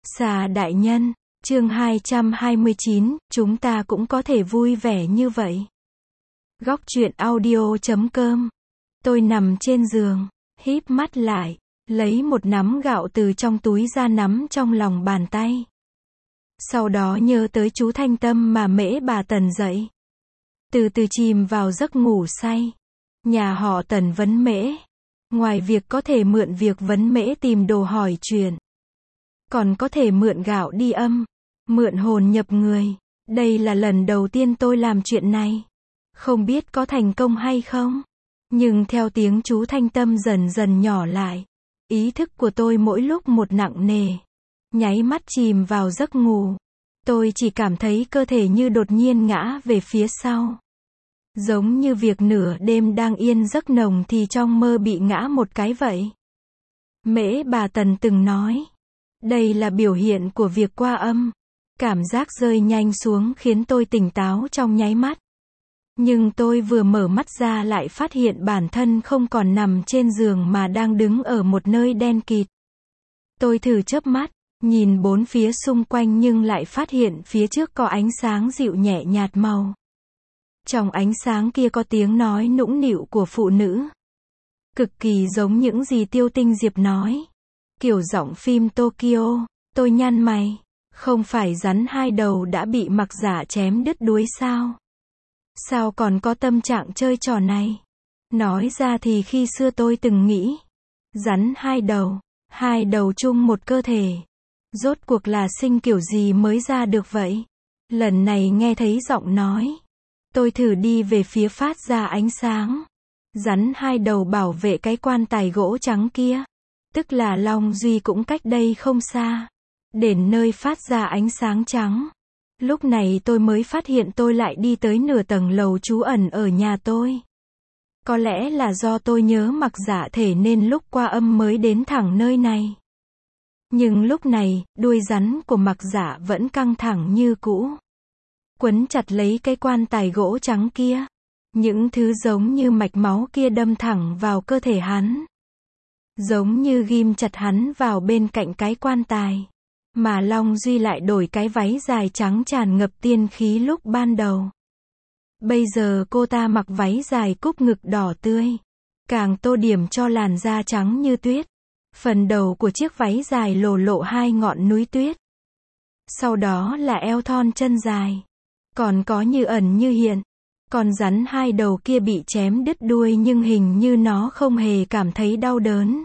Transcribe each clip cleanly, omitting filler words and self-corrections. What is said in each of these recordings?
Xà đại nhân, chương 229, chúng ta cũng có thể vui vẻ như vậy. Góc truyện audio.com. Tôi nằm trên giường, híp mắt lại, lấy một nắm gạo từ trong túi ra nắm trong lòng bàn tay. Sau đó nhớ tới chú Thanh Tâm mà Mễ bà Tần dạy. Từ từ chìm vào giấc ngủ say. Nhà họ Tần vấn Mễ. Ngoài việc có thể mượn việc vấn Mễ tìm đồ hỏi chuyện, còn có thể mượn gạo đi âm, mượn hồn nhập người. Đây là lần đầu tiên tôi làm chuyện này. Không biết có thành công hay không. Nhưng theo tiếng chú Thanh Tâm dần dần nhỏ lại, ý thức của tôi mỗi lúc một nặng nề. Nháy mắt chìm vào giấc ngủ. Tôi chỉ cảm thấy cơ thể như đột nhiên ngã về phía sau. Giống như việc nửa đêm đang yên giấc nồng thì trong mơ bị ngã một cái vậy. Mễ bà Tần từng nói, đây là biểu hiện của việc qua âm. Cảm giác rơi nhanh xuống khiến tôi tỉnh táo trong nháy mắt. Nhưng tôi vừa mở mắt ra lại phát hiện bản thân không còn nằm trên giường mà đang đứng ở một nơi đen kịt. Tôi thử chớp mắt, nhìn bốn phía xung quanh nhưng lại phát hiện phía trước có ánh sáng dịu nhẹ nhạt màu. Trong ánh sáng kia có tiếng nói nũng nịu của phụ nữ. Cực kỳ giống những gì Tiêu Tinh Diệp nói. Kiểu giọng phim Tokyo. Tôi nhăn mày. Không phải rắn hai đầu đã bị Mặc Giả chém đứt đuôi sao? Sao còn có tâm trạng chơi trò này? Nói ra thì khi xưa tôi từng nghĩ, rắn hai đầu chung một cơ thể. Rốt cuộc là sinh kiểu gì mới ra được vậy? Lần này nghe thấy giọng nói, tôi thử đi về phía phát ra ánh sáng. Rắn hai đầu bảo vệ cái quan tài gỗ trắng kia. Tức là Long Duy cũng cách đây không xa. Đến nơi phát ra ánh sáng trắng. Lúc này tôi mới phát hiện tôi lại đi tới nửa tầng lầu trú ẩn ở nhà tôi. Có lẽ là do tôi nhớ Mặc Giả thể nên lúc qua âm mới đến thẳng nơi này. Nhưng lúc này, đuôi rắn của Mặc Giả vẫn căng thẳng như cũ. Quấn chặt lấy cái quan tài gỗ trắng kia. Những thứ giống như mạch máu kia đâm thẳng vào cơ thể hắn. Giống như ghim chặt hắn vào bên cạnh cái quan tài. Mà Long Duy lại đổi cái váy dài trắng tràn ngập tiên khí lúc ban đầu. Bây giờ cô ta mặc váy dài cúc ngực đỏ tươi. Càng tô điểm cho làn da trắng như tuyết. Phần đầu của chiếc váy dài lộ lộ hai ngọn núi tuyết. Sau đó là eo thon chân dài. Còn có như ẩn như hiện. Con rắn hai đầu kia bị chém đứt đuôi nhưng hình như nó không hề cảm thấy đau đớn.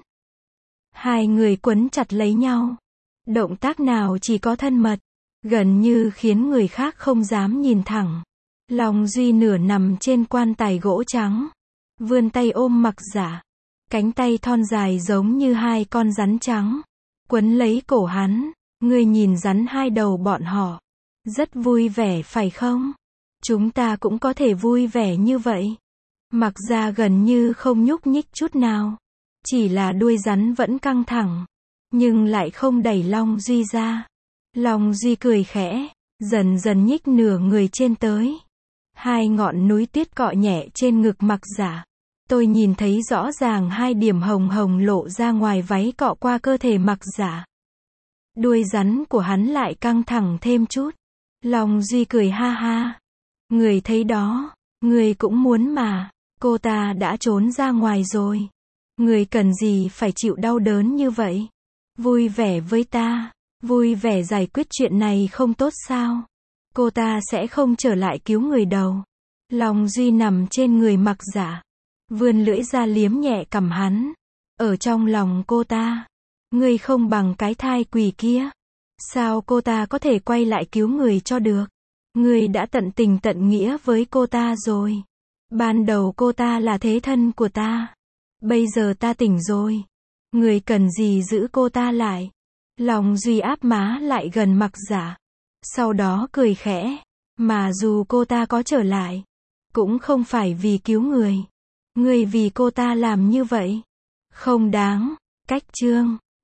Hai người quấn chặt lấy nhau. Động tác nào chỉ có thân mật. Gần như khiến người khác không dám nhìn thẳng. Long Duy nửa nằm trên quan tài gỗ trắng. Vươn tay ôm Mặc Giả. Cánh tay thon dài giống như hai con rắn trắng. Quấn lấy cổ hắn. Ngươi nhìn rắn hai đầu bọn họ. Rất vui vẻ phải không? Chúng ta cũng có thể vui vẻ như vậy. Mặc Ra gần như không nhúc nhích chút nào. Chỉ là đuôi rắn vẫn căng thẳng. Nhưng lại không đẩy Long Duy ra. Long Duy cười khẽ. Dần dần nhích nửa người trên tới. Hai ngọn núi tuyết cọ nhẹ trên ngực Mặc Giả. Tôi nhìn thấy rõ ràng hai điểm hồng hồng lộ ra ngoài váy cọ qua cơ thể Mặc Giả. Đuôi rắn của hắn lại căng thẳng thêm chút. Long Duy cười ha ha. Người thấy đó, người cũng muốn mà. Cô ta đã trốn ra ngoài rồi. Người cần gì phải chịu đau đớn như vậy? Vui vẻ với ta. Vui vẻ giải quyết chuyện này không tốt sao? Cô ta sẽ không trở lại cứu người đâu. Long Duy nằm trên người Mặc Giả. Vươn lưỡi ra liếm nhẹ cằm hắn. Ở trong lòng cô ta. Ngươi không bằng cái thai quỷ kia. Sao cô ta có thể quay lại cứu người cho được? Ngươi đã tận tình tận nghĩa với cô ta rồi. Ban đầu cô ta là thế thân của ta. Bây giờ ta tỉnh rồi. Ngươi cần gì giữ cô ta lại? Long Duy áp má lại gần Mặc Giả. Sau đó cười khẽ. Mà dù cô ta có trở lại, cũng không phải vì cứu người. Ngươi vì cô ta làm như vậy. Không đáng. Cách chương.